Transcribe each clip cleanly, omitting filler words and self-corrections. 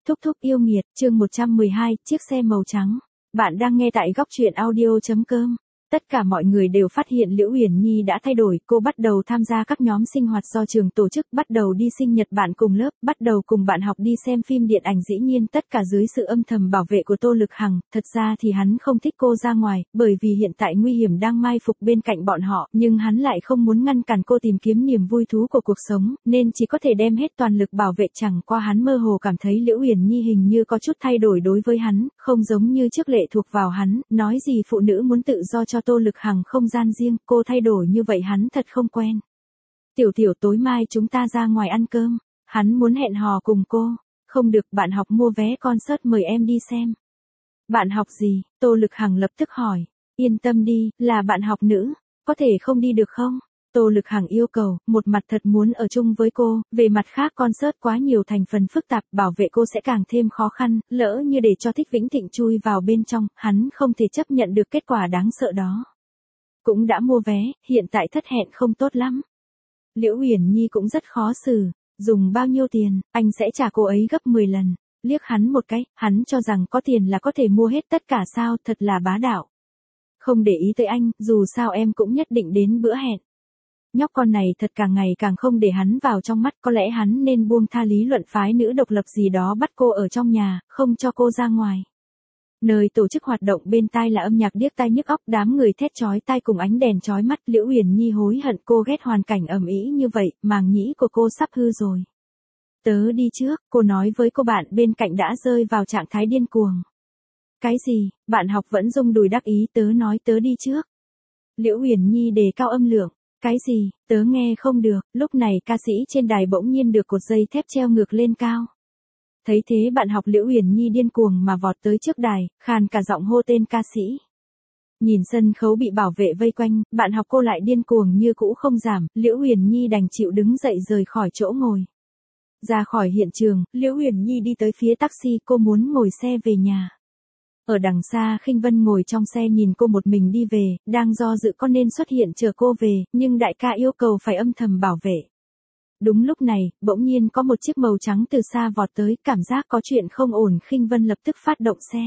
Thúc thúc yêu nghiệt, chương 112, chiếc xe màu trắng. Bạn đang nghe tại góc truyện audio.com. Tất cả mọi người đều phát hiện Liễu Uyển Nhi đã thay đổi, cô bắt đầu tham gia các nhóm sinh hoạt do trường tổ chức, bắt đầu đi sinh nhật bạn cùng lớp, bắt đầu cùng bạn học đi xem phim điện ảnh, dĩ nhiên tất cả dưới sự âm thầm bảo vệ của Tô Lực Hằng. Thật ra thì hắn không thích cô ra ngoài, bởi vì hiện tại nguy hiểm đang mai phục bên cạnh bọn họ, nhưng hắn lại không muốn ngăn cản cô tìm kiếm niềm vui thú của cuộc sống, nên chỉ có thể đem hết toàn lực bảo vệ. Chẳng qua hắn mơ hồ cảm thấy Liễu Uyển Nhi hình như có chút thay đổi đối với hắn, không giống như trước lệ thuộc vào hắn, nói gì phụ nữ muốn tự do cho Tô Lực Hằng không gian riêng, cô thay đổi như vậy hắn thật không quen. Tiểu tiểu tối mai chúng ta ra ngoài ăn cơm, hắn muốn hẹn hò cùng cô. Không được, bạn học mua vé concert mời em đi xem. Bạn học gì? Tô Lực Hằng lập tức hỏi. Yên tâm đi, là bạn học nữ, có thể không đi được không? Tô Lực Hằng yêu cầu, một mặt thật muốn ở chung với cô, về mặt khác concert quá nhiều thành phần phức tạp, bảo vệ cô sẽ càng thêm khó khăn, lỡ như để cho Thích Vĩnh Thịnh chui vào bên trong, hắn không thể chấp nhận được kết quả đáng sợ đó. Cũng đã mua vé, hiện tại thất hẹn không tốt lắm. Liễu Uyển Nhi cũng rất khó xử, dùng bao nhiêu tiền, anh sẽ trả cô ấy gấp 10 lần. Liếc hắn một cái, hắn cho rằng có tiền là có thể mua hết tất cả sao, thật là bá đạo. Không để ý tới anh, dù sao em cũng nhất định đến bữa hẹn. Nhóc con này thật càng ngày càng không để hắn vào trong mắt, có lẽ hắn nên buông tha lý luận phái nữ độc lập gì đó, bắt cô ở trong nhà, không cho cô ra ngoài. Nơi tổ chức hoạt động bên tai là âm nhạc điếc tai nhức óc, đám người thét chói tai cùng ánh đèn chói mắt. Liễu Uyển Nhi hối hận cô ghét hoàn cảnh ầm ĩ như vậy, màng nhĩ của cô sắp hư rồi. Tớ đi trước, cô nói với cô bạn bên cạnh đã rơi vào trạng thái điên cuồng. Cái gì? Bạn học vẫn rung đùi đắc ý, tớ nói tớ đi trước. Liễu Uyển Nhi đề cao âm lượng. Cái gì? Tớ nghe không được. Lúc này ca sĩ trên đài bỗng nhiên được cột dây thép treo ngược lên cao. Thấy thế bạn học Liễu Uyển Nhi điên cuồng mà vọt tới trước đài, khàn cả giọng hô tên ca sĩ. Nhìn sân khấu bị bảo vệ vây quanh, bạn học cô lại điên cuồng như cũ không giảm, Liễu Uyển Nhi đành chịu đứng dậy rời khỏi chỗ ngồi. Ra khỏi hiện trường, Liễu Uyển Nhi đi tới phía taxi, cô muốn ngồi xe về nhà. Ở đằng xa Khinh Vân ngồi trong xe nhìn cô một mình đi về, đang do dự có nên xuất hiện chờ cô về, nhưng đại ca yêu cầu phải âm thầm bảo vệ. Đúng lúc này, bỗng nhiên có một chiếc màu trắng từ xa vọt tới, cảm giác có chuyện không ổn, Khinh Vân lập tức phát động xe.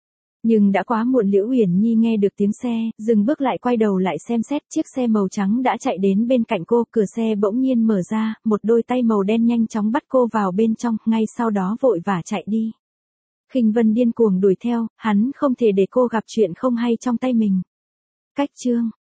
Nhưng đã quá muộn, Liễu Uyển Nhi nghe được tiếng xe, dừng bước lại, quay đầu lại xem xét, chiếc xe màu trắng đã chạy đến bên cạnh cô, cửa xe bỗng nhiên mở ra, một đôi tay màu đen nhanh chóng bắt cô vào bên trong, ngay sau đó vội vã chạy đi. Khinh Vân điên cuồng đuổi theo, hắn không thể để cô gặp chuyện không hay trong tay mình. Cách chương